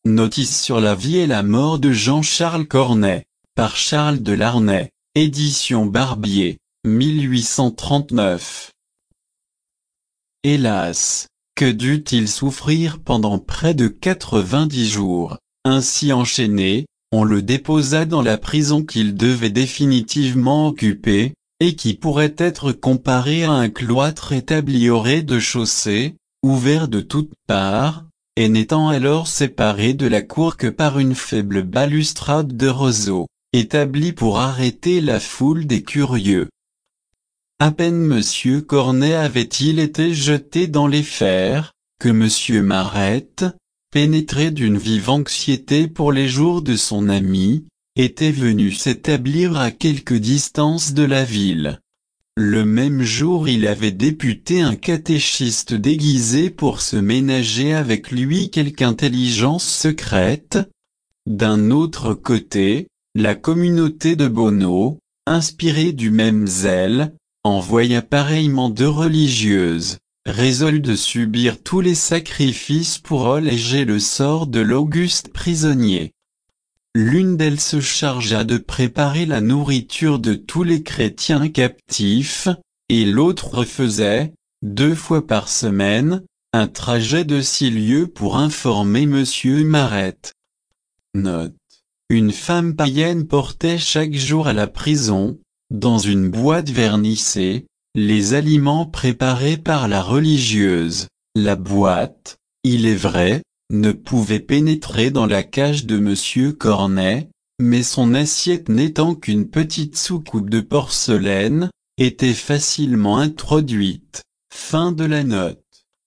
Notice sur la vie et la mort de Jean-Charles Cornet, par Charles de Larnay, édition Barbier, 1839. Hélas, que dut-il souffrir pendant près de 90 jours, ainsi enchaîné, on le déposa dans la prison qu'il devait définitivement occuper, et qui pourrait être comparée à un cloître établi au rez-de-chaussée, ouvert de toutes parts, et n'étant alors séparé de la cour que par une faible balustrade de roseaux, établie pour arrêter la foule des curieux. À peine Monsieur Cornet avait-il été jeté dans les fers, que Monsieur Marette, pénétré d'une vive anxiété pour les jours de son ami, était venu s'établir à quelque distance de la ville. Le même jour il avait député un catéchiste déguisé pour se ménager avec lui quelque intelligence secrète. D'un autre côté, la communauté de Beauneau, inspirée du même zèle, envoya pareillement deux religieuses, résolues de subir tous les sacrifices pour alléger le sort de l'auguste prisonnier. L'une d'elles se chargea de préparer la nourriture de tous les chrétiens captifs, et l'autre faisait, 2 fois par semaine, un trajet de 6 lieues pour informer Monsieur Marette. Note. Une femme païenne portait chaque jour à la prison, dans une boîte vernissée, les aliments préparés par la religieuse. La boîte, il est vrai, ne pouvait pénétrer dans la cage de Monsieur Cornet, mais son assiette n'étant qu'une petite soucoupe de porcelaine, était facilement introduite. Fin de la note.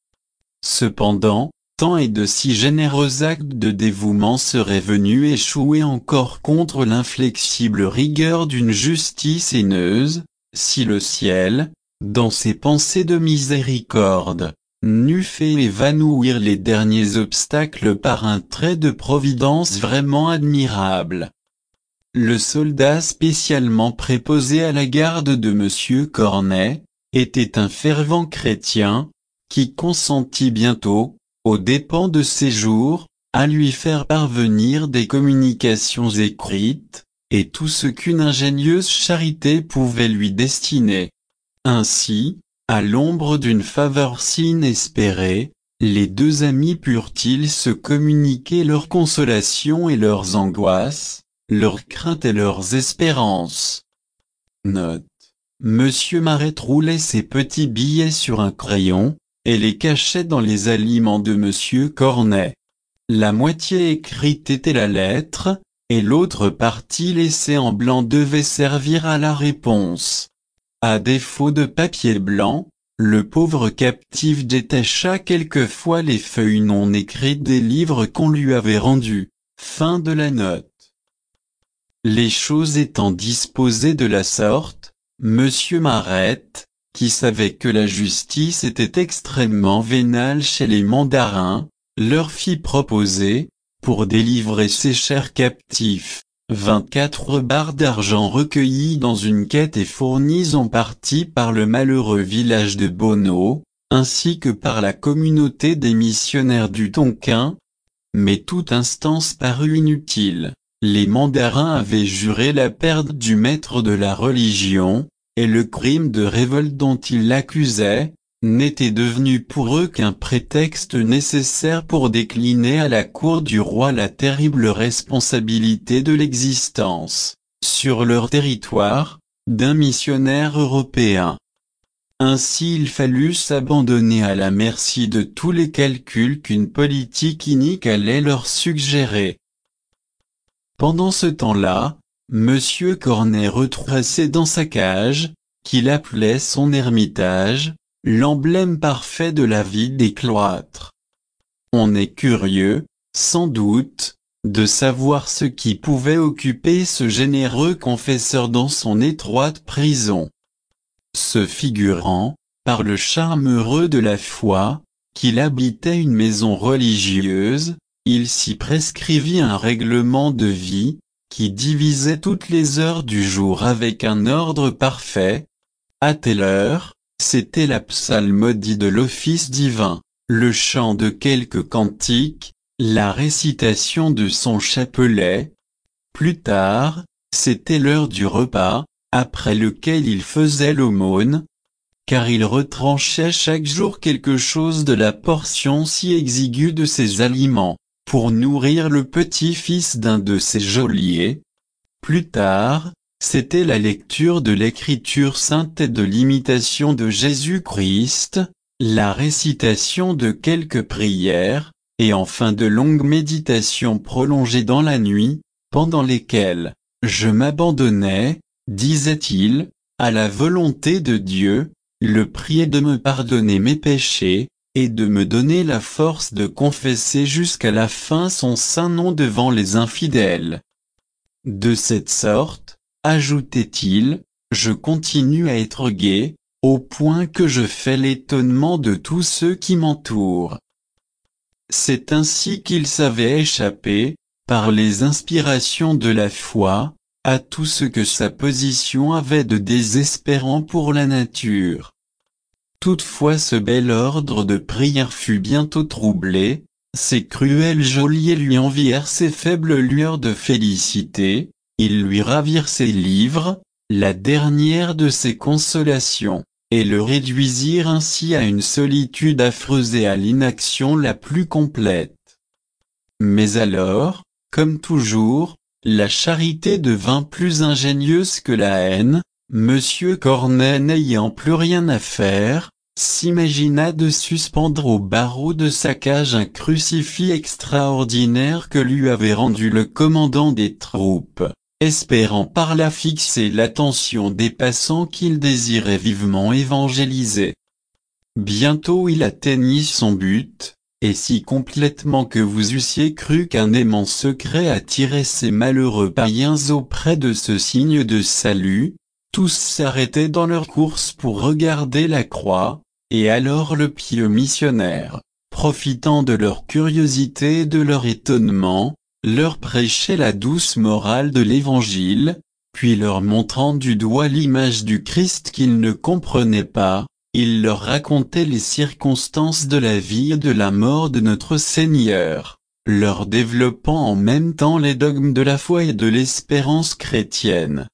Cependant, tant et de si généreux actes de dévouement seraient venus échouer encore contre l'inflexible rigueur d'une justice haineuse, si le ciel, dans ses pensées de miséricorde, n'eût fait évanouir les derniers obstacles par un trait de providence vraiment admirable. Le soldat spécialement préposé à la garde de Monsieur Cornet, était un fervent chrétien, qui consentit bientôt, aux dépens de ses jours, à lui faire parvenir des communications écrites, et tout ce qu'une ingénieuse charité pouvait lui destiner. Ainsi, à l'ombre d'une faveur si inespérée, les deux amis purent-ils se communiquer leurs consolations et leurs angoisses, leurs craintes et leurs espérances. Note. Monsieur Marette roulait ses petits billets sur un crayon, et les cachait dans les aliments de Monsieur Cornet. La moitié écrite était la lettre, et l'autre partie laissée en blanc devait servir à la réponse. À défaut de papier blanc, le pauvre captif détacha quelquefois les feuilles non écrites des livres qu'on lui avait rendus. Fin de la note. Les choses étant disposées de la sorte, Monsieur Marette, qui savait que la justice était extrêmement vénale chez les mandarins, leur fit proposer, pour délivrer ces chers captifs, 24 barres d'argent recueillies dans une quête et fournies en partie par le malheureux village de Beauneau, ainsi que par la communauté des missionnaires du Tonkin. Mais toute instance parut inutile. Les mandarins avaient juré la perte du maître de la religion, et le crime de révolte dont ils l'accusaient, n'était devenu pour eux qu'un prétexte nécessaire pour décliner à la cour du roi la terrible responsabilité de l'existence, sur leur territoire, d'un missionnaire européen. Ainsi il fallut s'abandonner à la merci de tous les calculs qu'une politique inique allait leur suggérer. Pendant ce temps-là, Monsieur Cornet retraçait dans sa cage, qu'il appelait son ermitage, l'emblème parfait de la vie des cloîtres. On est curieux, sans doute, de savoir ce qui pouvait occuper ce généreux confesseur dans son étroite prison. Se figurant, par le charme heureux de la foi, qu'il habitait une maison religieuse, il s'y prescrivit un règlement de vie, qui divisait toutes les heures du jour avec un ordre parfait. À telle heure, c'était la psalmodie de l'office divin, le chant de quelques cantiques, la récitation de son chapelet. Plus tard, c'était l'heure du repas, après lequel il faisait l'aumône, car il retranchait chaque jour quelque chose de la portion si exiguë de ses aliments, pour nourrir le petit-fils d'un de ses geôliers. Plus tard, c'était la lecture de l'Écriture sainte et de l'imitation de Jésus-Christ, la récitation de quelques prières, et enfin de longues méditations prolongées dans la nuit, pendant lesquelles je m'abandonnais, disait-il, à la volonté de Dieu, le prier de me pardonner mes péchés, et de me donner la force de confesser jusqu'à la fin son saint nom devant les infidèles. De cette sorte, ajoutait-il, je continue à être gai, au point que je fais l'étonnement de tous ceux qui m'entourent. C'est ainsi qu'il savait échapper, par les inspirations de la foi, à tout ce que sa position avait de désespérant pour la nature. Toutefois ce bel ordre de prière fut bientôt troublé, ses cruels geôliers lui envièrent ses faibles lueurs de félicité, ils lui ravirent ses livres, la dernière de ses consolations, et le réduisirent ainsi à une solitude affreuse et à l'inaction la plus complète. Mais alors, comme toujours, la charité devint plus ingénieuse que la haine. Monsieur Cornet, n'ayant plus rien à faire, s'imagina de suspendre au barreau de sa cage un crucifix extraordinaire que lui avait rendu le commandant des troupes, espérant par là fixer l'attention des passants qu'il désirait vivement évangéliser. Bientôt il atteignit son but, et si complètement que vous eussiez cru qu'un aimant secret attirait ces malheureux païens auprès de ce signe de salut. Tous s'arrêtaient dans leur course pour regarder la croix, et alors le pieux missionnaire, profitant de leur curiosité et de leur étonnement, leur prêchait la douce morale de l'Évangile, puis leur montrant du doigt l'image du Christ qu'ils ne comprenaient pas, il leur racontait les circonstances de la vie et de la mort de notre Seigneur, leur développant en même temps les dogmes de la foi et de l'espérance chrétienne.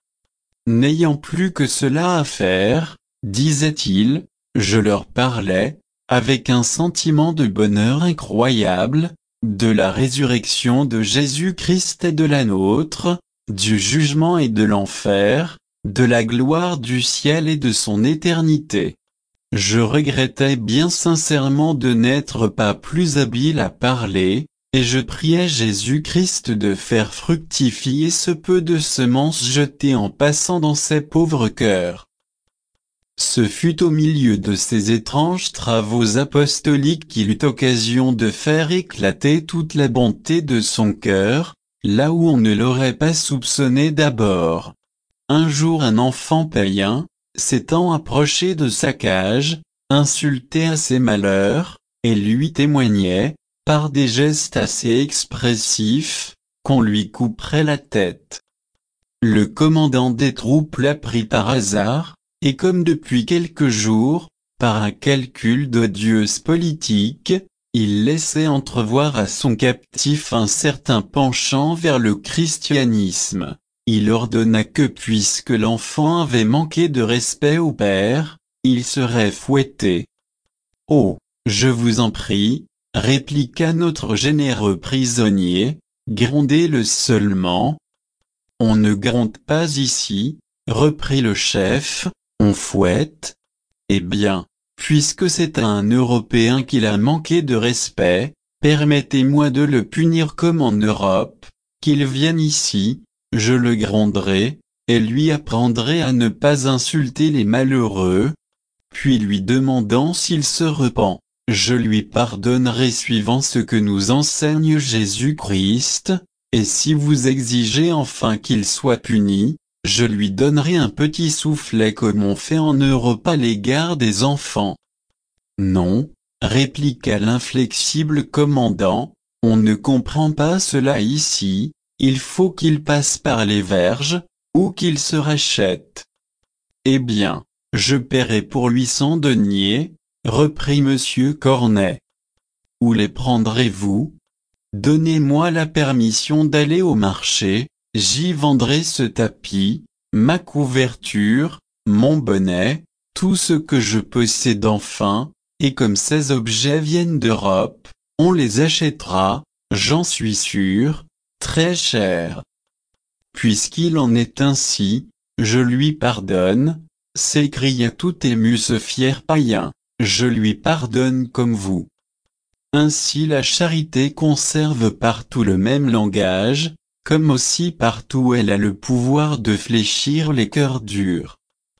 N'ayant plus que cela à faire, disait-il, je leur parlais, avec un sentiment de bonheur incroyable, de la résurrection de Jésus-Christ et de la nôtre, du jugement et de l'enfer, de la gloire du ciel et de son éternité. Je regrettais bien sincèrement de n'être pas plus habile à parler, et je priais Jésus-Christ de faire fructifier ce peu de semences jetées en passant dans ces pauvres cœurs. Ce fut au milieu de ces étranges travaux apostoliques qu'il eut occasion de faire éclater toute la bonté de son cœur, là où on ne l'aurait pas soupçonné d'abord. Un jour un enfant païen, s'étant approché de sa cage, insultait à ses malheurs, et lui témoignait, par des gestes assez expressifs, qu'on lui couperait la tête. Le commandant des troupes l'apprit par hasard, et comme depuis quelques jours, par un calcul d'odieuse politique, il laissait entrevoir à son captif un certain penchant vers le christianisme. Il ordonna que puisque l'enfant avait manqué de respect au père, il serait fouetté. « Oh, je vous en prie, répliqua notre généreux prisonnier, grondez-le seulement. »« On ne gronde pas ici, reprit le chef, on fouette. Eh bien, puisque c'est à un Européen qu'il a manqué de respect, permettez-moi de le punir comme en Europe, qu'il vienne ici. Je le gronderai, et lui apprendrai à ne pas insulter les malheureux. Puis lui demandant s'il se repent, je lui pardonnerai suivant ce que nous enseigne Jésus-Christ, et si vous exigez enfin qu'il soit puni, je lui donnerai un petit soufflet comme on fait en Europe à l'égard des enfants. Non, répliqua l'inflexible commandant, on ne comprend pas cela ici. Il faut qu'il passe par les verges, ou qu'il se rachète. Eh bien, je paierai pour lui 100 deniers, reprit monsieur Cornet. Où les prendrez-vous? Donnez-moi la permission d'aller au marché, j'y vendrai ce tapis, ma couverture, mon bonnet, tout ce que je possède enfin, et comme ces objets viennent d'Europe, on les achètera, j'en suis sûr, très cher. Puisqu'il en est ainsi, je lui pardonne, s'écria tout ému ce fier païen, je lui pardonne comme vous. Ainsi la charité conserve partout le même langage, comme aussi partout elle a le pouvoir de fléchir les cœurs durs.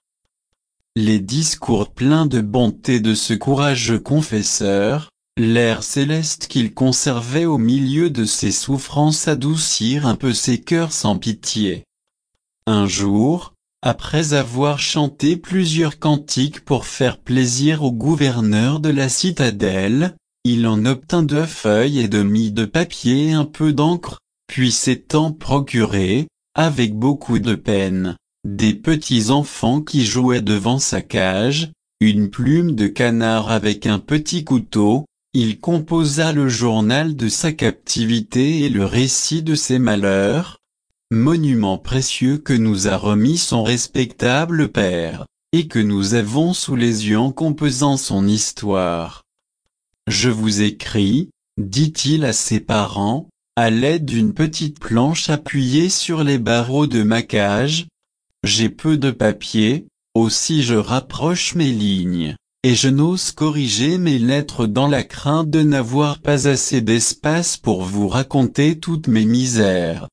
Les discours pleins de bonté de ce courageux confesseur, l'air céleste qu'il conservait au milieu de ses souffrances adoucirent un peu ses cœurs sans pitié. Un jour, après avoir chanté plusieurs cantiques pour faire plaisir au gouverneur de la citadelle, il en obtint 2 feuilles et demie de papier et un peu d'encre, puis s'étant procuré, avec beaucoup de peine, des petits enfants qui jouaient devant sa cage, une plume de canard avec un petit couteau, il composa le journal de sa captivité et le récit de ses malheurs, monument précieux que nous a remis son respectable père, et que nous avons sous les yeux en composant son histoire. Je vous écris, dit-il à ses parents, à l'aide d'une petite planche appuyée sur les barreaux de ma cage. J'ai peu de papier, aussi je rapproche mes lignes, et je n'ose corriger mes lettres dans la crainte de n'avoir pas assez d'espace pour vous raconter toutes mes misères.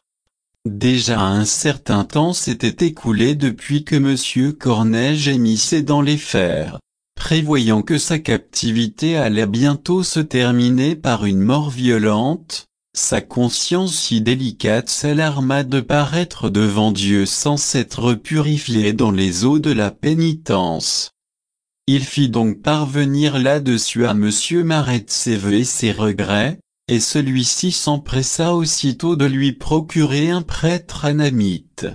Déjà un certain temps s'était écoulé depuis que M. Cornet gémissait dans les fers. Prévoyant que sa captivité allait bientôt se terminer par une mort violente, sa conscience si délicate s'alarma de paraître devant Dieu sans s'être purifié dans les eaux de la pénitence. Il fit donc parvenir là-dessus à M. Maret ses vœux et ses regrets, et celui-ci s'empressa aussitôt de lui procurer un prêtre anamite.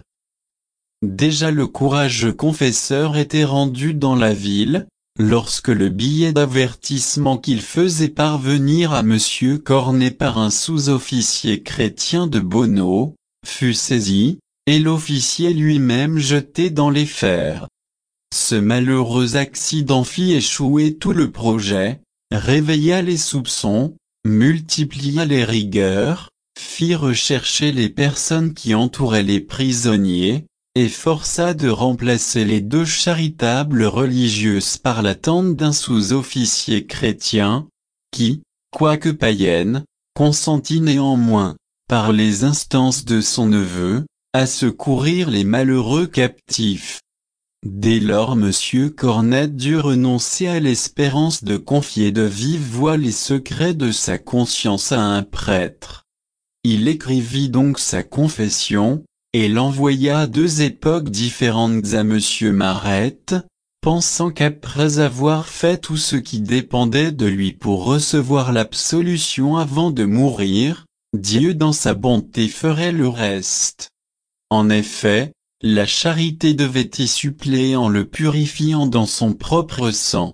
Déjà le courageux confesseur était rendu dans la ville, lorsque le billet d'avertissement qu'il faisait parvenir à M. Cornet par un sous-officier chrétien de Beauneau, fut saisi, et l'officier lui-même jeté dans les fers. Ce malheureux accident fit échouer tout le projet, réveilla les soupçons, multiplia les rigueurs, fit rechercher les personnes qui entouraient les prisonniers, et força de remplacer les 2 charitables religieuses par l'attente d'un sous-officier chrétien, qui, quoique païenne, consentit néanmoins, par les instances de son neveu, à secourir les malheureux captifs. Dès lors M. Cornet dut renoncer à l'espérance de confier de vive voix les secrets de sa conscience à un prêtre. Il écrivit donc sa confession, et l'envoya à 2 époques différentes à M. Maret, pensant qu'après avoir fait tout ce qui dépendait de lui pour recevoir l'absolution avant de mourir, Dieu dans sa bonté ferait le reste. En effet, la charité devait y suppléer en le purifiant dans son propre sang.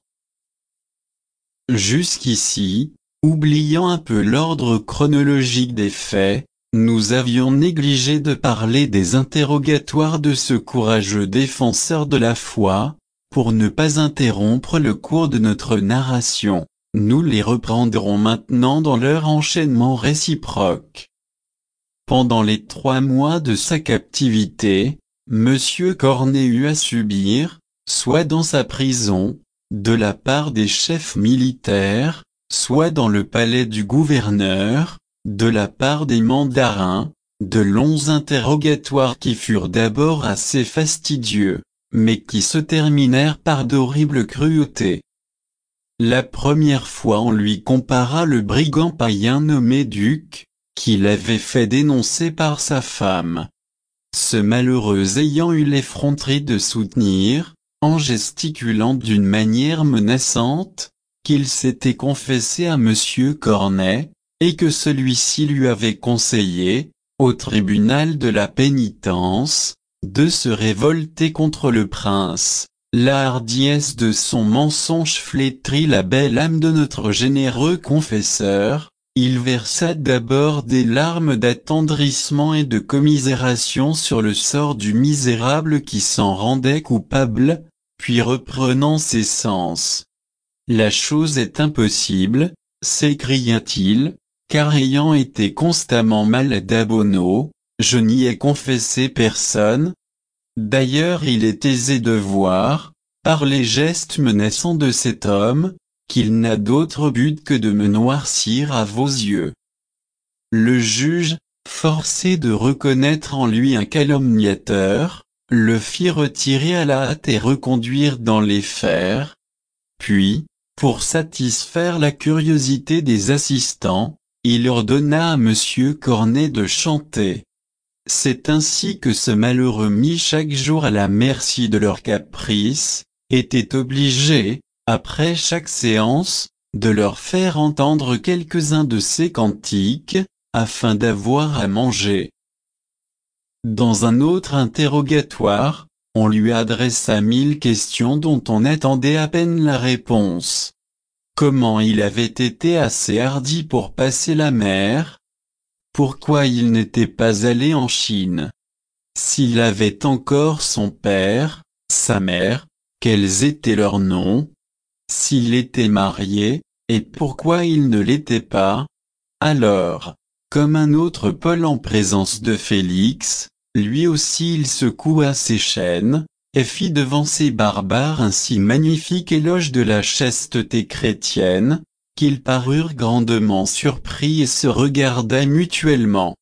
Jusqu'ici, oubliant un peu l'ordre chronologique des faits, nous avions négligé de parler des interrogatoires de ce courageux défenseur de la foi. Pour ne pas interrompre le cours de notre narration, nous les reprendrons maintenant dans leur enchaînement réciproque. Pendant les 3 mois de sa captivité, M. Cornet eut à subir, soit dans sa prison, de la part des chefs militaires, soit dans le palais du gouverneur, de la part des mandarins, de longs interrogatoires qui furent d'abord assez fastidieux, mais qui se terminèrent par d'horribles cruautés. La première fois on lui compara le brigand païen nommé Duc, qu'il avait fait dénoncer par sa femme. Ce malheureux ayant eu l'effronterie de soutenir, en gesticulant d'une manière menaçante, qu'il s'était confessé à M. Cornet, et que celui-ci lui avait conseillé, au tribunal de la pénitence, de se révolter contre le prince. La hardiesse de son mensonge flétrit la belle âme de notre généreux confesseur, il versa d'abord des larmes d'attendrissement et de commisération sur le sort du misérable qui s'en rendait coupable, puis reprenant ses sens. La chose est impossible, s'écria-t-il, car ayant été constamment malade à Bono, je n'y ai confessé personne. D'ailleurs il est aisé de voir, par les gestes menaçants de cet homme, qu'il n'a d'autre but que de me noircir à vos yeux. Le juge, forcé de reconnaître en lui un calomniateur, le fit retirer à la hâte et reconduire dans les fers. Puis, pour satisfaire la curiosité des assistants, il ordonna à Monsieur Cornet de chanter. C'est ainsi que ce malheureux mis chaque jour à la merci de leurs caprices, était obligé, après chaque séance, de leur faire entendre quelques-uns de ses cantiques, afin d'avoir à manger. Dans un autre interrogatoire, on lui adressa 1000 questions dont on attendait à peine la réponse. Comment il avait été assez hardi pour passer la mer? Pourquoi il n'était pas allé en Chine? S'il avait encore son père, sa mère, quels étaient leurs noms? S'il était marié, et pourquoi il ne l'était pas? Alors, comme un autre Paul en présence de Félix, lui aussi il secoua ses chaînes, et fit devant ces barbares un si magnifique éloge de la chasteté chrétienne, qu'ils parurent grandement surpris et se regardaient mutuellement.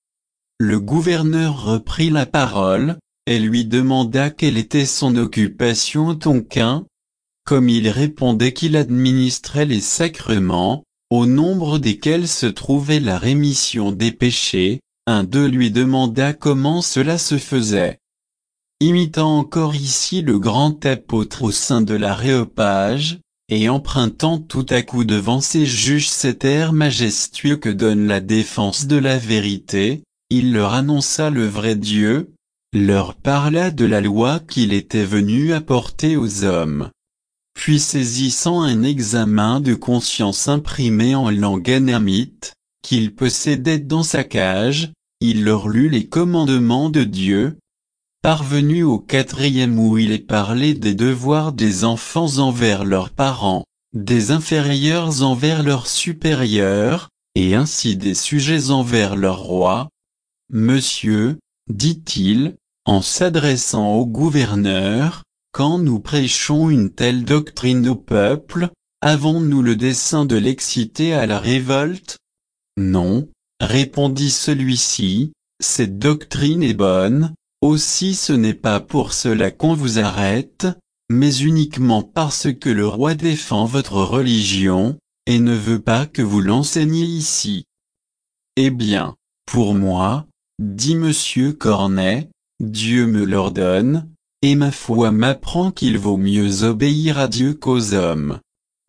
Le gouverneur reprit la parole, et lui demanda quelle était son occupation au Tonkin. Comme il répondait qu'il administrait les sacrements, au nombre desquels se trouvait la rémission des péchés, un d'eux lui demanda comment cela se faisait. Imitant encore ici le grand apôtre au sein de l'Aréopage, et empruntant tout à coup devant ses juges cet air majestueux que donne la défense de la vérité, il leur annonça le vrai Dieu, leur parla de la loi qu'il était venu apporter aux hommes. Puis saisissant un examen de conscience imprimé en langue anamite, qu'il possédait dans sa cage, il leur lut les commandements de Dieu. Parvenu au 4e où il est parlé des devoirs des enfants envers leurs parents, des inférieurs envers leurs supérieurs, et ainsi des sujets envers leur roi. Monsieur, dit-il, en s'adressant au gouverneur, quand nous prêchons une telle doctrine au peuple, avons-nous le dessein de l'exciter à la révolte? Non, répondit celui-ci, cette doctrine est bonne, aussi ce n'est pas pour cela qu'on vous arrête, mais uniquement parce que le roi défend votre religion, et ne veut pas que vous l'enseigniez ici. Eh bien, pour moi, dit Monsieur Cornet, Dieu me l'ordonne, et ma foi m'apprend qu'il vaut mieux obéir à Dieu qu'aux hommes.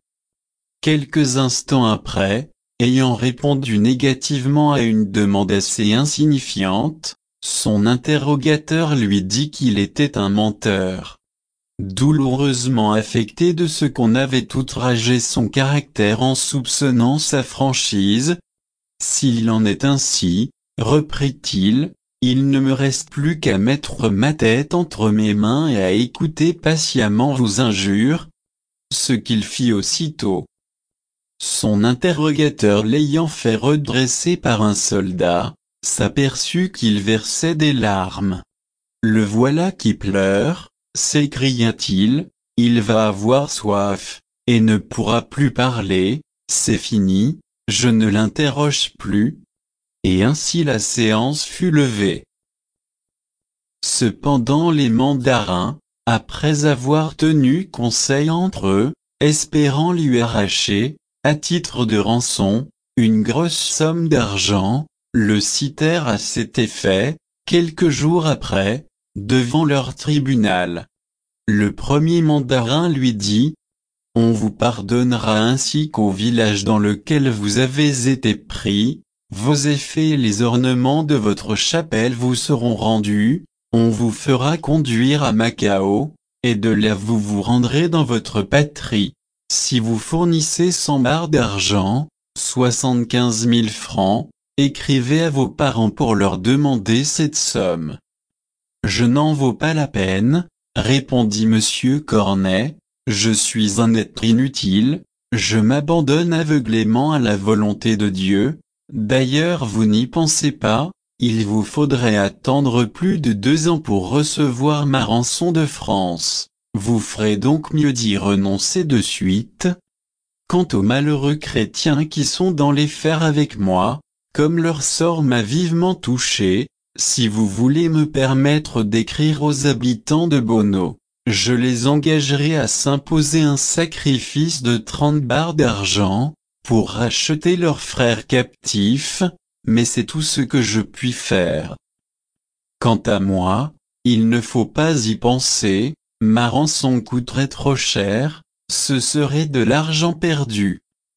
Quelques instants après, ayant répondu négativement à une demande assez insignifiante, son interrogateur lui dit qu'il était un menteur. Douloureusement affecté de ce qu'on avait outragé son caractère en soupçonnant sa franchise. S'il en est ainsi, reprit-il, il ne me reste plus qu'à mettre ma tête entre mes mains et à écouter patiemment vos injures. Ce qu'il fit aussitôt. Son interrogateur l'ayant fait redresser par un soldat, s'aperçut qu'il versait des larmes. Le voilà qui pleure, s'écria-t-il, il va avoir soif, et ne pourra plus parler, c'est fini, je ne l'interroge plus. Et ainsi la séance fut levée. Cependant les mandarins, après avoir tenu conseil entre eux, espérant lui arracher, à titre de rançon, une grosse somme d'argent, le citèrent à cet effet, quelques jours après, devant leur tribunal. Le premier mandarin lui dit, « On vous pardonnera ainsi qu'au village dans lequel vous avez été pris, vos effets et les ornements de votre chapelle vous seront rendus, on vous fera conduire à Macao, et de là vous vous rendrez dans votre patrie. Si vous fournissez 100 barres d'argent, 75 000 francs, écrivez à vos parents pour leur demander cette somme. Je n'en vaux pas la peine, répondit monsieur Cornet, je suis un être inutile, je m'abandonne aveuglément à la volonté de Dieu, d'ailleurs vous n'y pensez pas, il vous faudrait attendre plus de 2 ans pour recevoir ma rançon de France, vous ferez donc mieux d'y renoncer de suite. Quant aux malheureux chrétiens qui sont dans les fers avec moi, comme leur sort m'a vivement touché, si vous voulez me permettre d'écrire aux habitants de Beauno, je les engagerai à s'imposer un sacrifice de 30 barres d'argent, pour racheter leurs frères captifs, mais c'est tout ce que je puis faire. Quant à moi, il ne faut pas y penser, ma rançon coûterait trop cher, ce serait de l'argent perdu.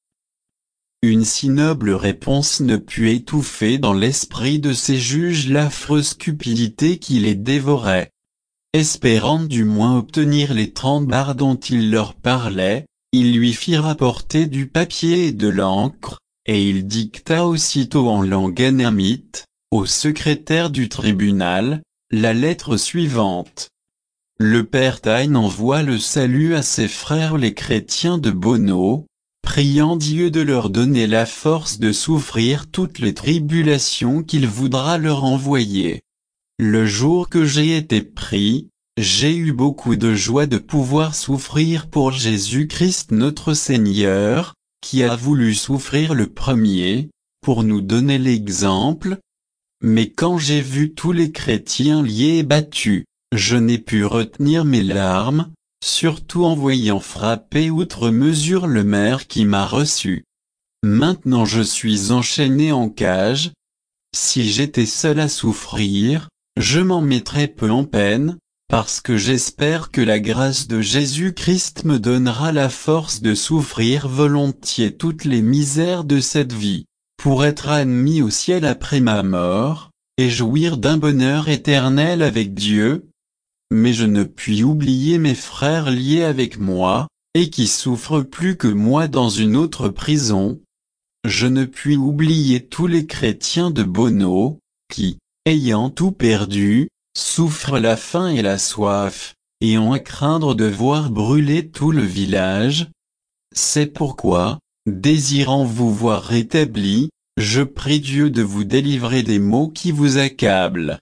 Une si noble réponse ne put étouffer dans l'esprit de ces juges l'affreuse cupidité qui les dévorait. Espérant du moins obtenir les 30 barres dont il leur parlait, il lui fit rapporter du papier et de l'encre, et il dicta aussitôt en langue annamite, au secrétaire du tribunal, la lettre suivante. Le père Taine envoie le salut à ses frères les chrétiens de Beauno, priant Dieu de leur donner la force de souffrir toutes les tribulations qu'il voudra leur envoyer. Le jour que j'ai été pris, j'ai eu beaucoup de joie de pouvoir souffrir pour Jésus-Christ notre Seigneur, qui a voulu souffrir le premier, pour nous donner l'exemple. Mais quand j'ai vu tous les chrétiens liés et battus, je n'ai pu retenir mes larmes, surtout en voyant frapper outre mesure le maire qui m'a reçu. Maintenant je suis enchaîné en cage. Si j'étais seul à souffrir, je m'en mettrais peu en peine, parce que j'espère que la grâce de Jésus-Christ me donnera la force de souffrir volontiers toutes les misères de cette vie, pour être admis au ciel après ma mort, et jouir d'un bonheur éternel avec Dieu. Mais je ne puis oublier mes frères liés avec moi, et qui souffrent plus que moi dans une autre prison. Je ne puis oublier tous les chrétiens de Beauno, qui, ayant tout perdu, souffrent la faim et la soif, et ont à craindre de voir brûler tout le village. C'est pourquoi, désirant vous voir rétabli, je prie Dieu de vous délivrer des maux qui vous accablent.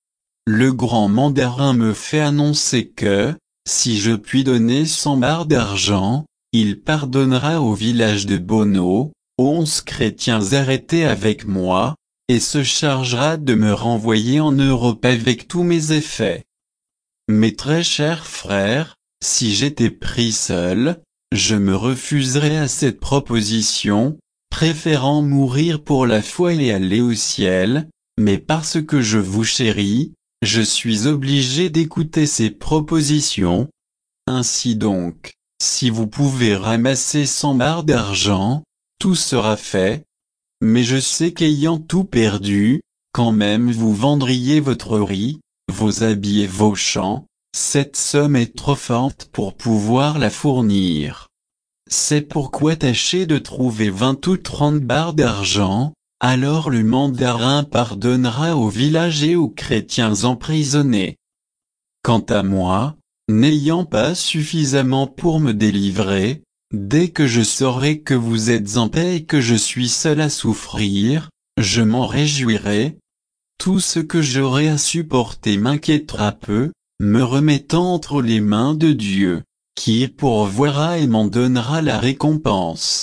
Le grand mandarin me fait annoncer que, si je puis donner 100 barres d'argent, il pardonnera au village de Beauno, 11 chrétiens arrêtés avec moi, et se chargera de me renvoyer en Europe avec tous mes effets. Mes très chers frères, si j'étais pris seul, je me refuserais à cette proposition, préférant mourir pour la foi et aller au ciel, mais parce que je vous chéris, je suis obligé d'écouter ces propositions. Ainsi donc, si vous pouvez ramasser 100 barres d'argent, tout sera fait. Mais je sais qu'ayant tout perdu, quand même vous vendriez votre riz, vos habits et vos champs, cette somme est trop forte pour pouvoir la fournir. C'est pourquoi tâchez de trouver 20 ou 30 barres d'argent, alors le mandarin pardonnera au village et aux chrétiens emprisonnés. Quant à moi, n'ayant pas suffisamment pour me délivrer, dès que je saurai que vous êtes en paix et que je suis seul à souffrir, je m'en réjouirai. Tout ce que j'aurai à supporter m'inquiétera peu, me remettant entre les mains de Dieu, qui pourvoira et m'en donnera la récompense.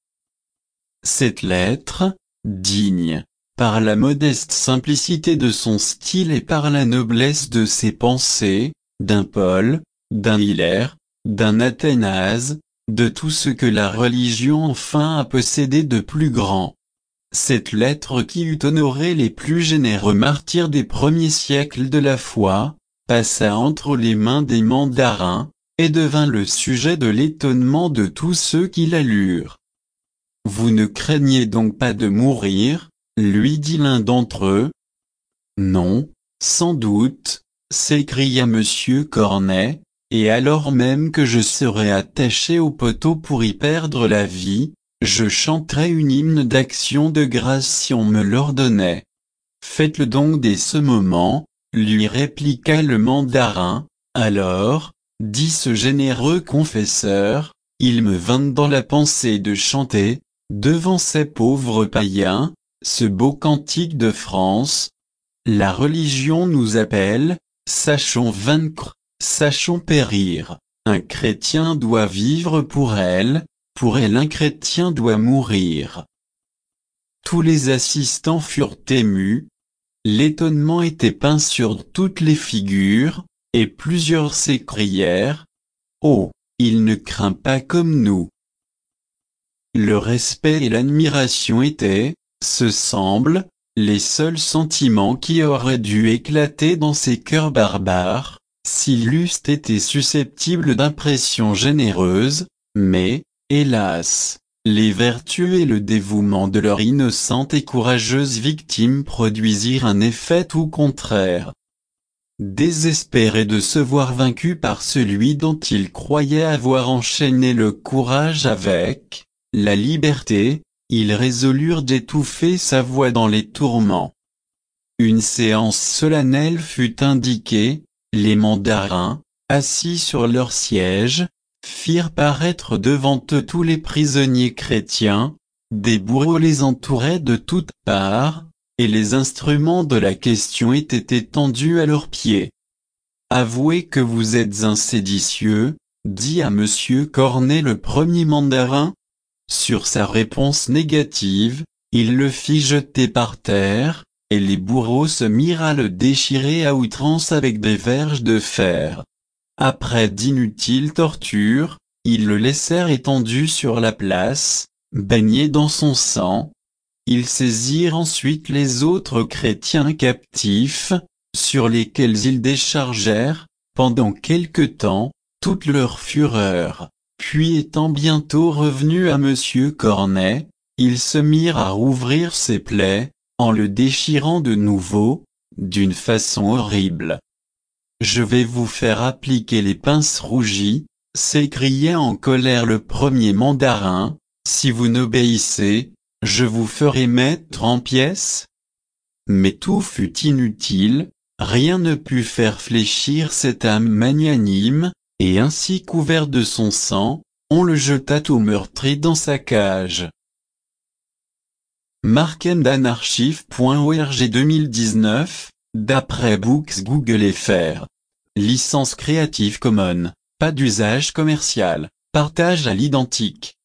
Cette lettre, digne, par la modeste simplicité de son style et par la noblesse de ses pensées, d'un Paul, d'un Hilaire, d'un Athanase, de tout ce que la religion enfin a possédé de plus grand. Cette lettre qui eût honoré les plus généreux martyrs des premiers siècles de la foi, passa entre les mains des mandarins, et devint le sujet de l'étonnement de tous ceux qui la lurent. « Vous ne craignez donc pas de mourir ?» lui dit l'un d'entre eux. « Non, sans doute, » s'écria monsieur Cornet, « et alors même que je serais attaché au poteau pour y perdre la vie, je chanterais une hymne d'action de grâce si on me l'ordonnait. Faites-le donc dès ce moment, lui répliqua le mandarin. Alors, dit ce généreux confesseur, il me vint dans la pensée de chanter, devant ces pauvres païens, ce beau cantique de France. La religion nous appelle, sachons vaincre, sachons périr. Un chrétien doit vivre pour elle un chrétien doit mourir. Tous les assistants furent émus. L'étonnement était peint sur toutes les figures, et plusieurs s'écrièrent « Oh, il ne craint pas comme nous !» Le respect et l'admiration étaient, ce semble, les seuls sentiments qui auraient dû éclater dans ces cœurs barbares, s'ils eussent été susceptibles d'impressions généreuses, mais, hélas, les vertus et le dévouement de leur innocente et courageuse victime produisirent un effet tout contraire. Désespérés de se voir vaincus par celui dont ils croyaient avoir enchaîné le courage avec la liberté, ils résolurent d'étouffer sa voix dans les tourments. Une séance solennelle fut indiquée, les mandarins, assis sur leur siège, firent paraître devant eux tous les prisonniers chrétiens, des bourreaux les entouraient de toutes parts, et les instruments de la question étaient étendus à leurs pieds. « Avouez que vous êtes un séditieux, » dit à Monsieur Cornet le premier mandarin. Sur sa réponse négative, il le fit jeter par terre, et les bourreaux se mirent à le déchirer à outrance avec des verges de fer. Après d'inutiles tortures, ils le laissèrent étendu sur la place, baigné dans son sang. Ils saisirent ensuite les autres chrétiens captifs, sur lesquels ils déchargèrent, pendant quelque temps, toute leur fureur. Puis étant bientôt revenus à Monsieur Cornet, ils se mirent à rouvrir ses plaies, en le déchirant de nouveau, d'une façon horrible. « Je vais vous faire appliquer les pinces rougies, » s'écriait en colère le premier mandarin, « si vous n'obéissez, je vous ferai mettre en pièces. » Mais tout fut inutile, rien ne put faire fléchir cette âme magnanime, et ainsi couvert de son sang, on le jeta tout meurtri dans sa cage. Markendanarchive.org 2019, d'après Books Google Fr. Licence Creative Commons, pas d'usage commercial, partage à l'identique.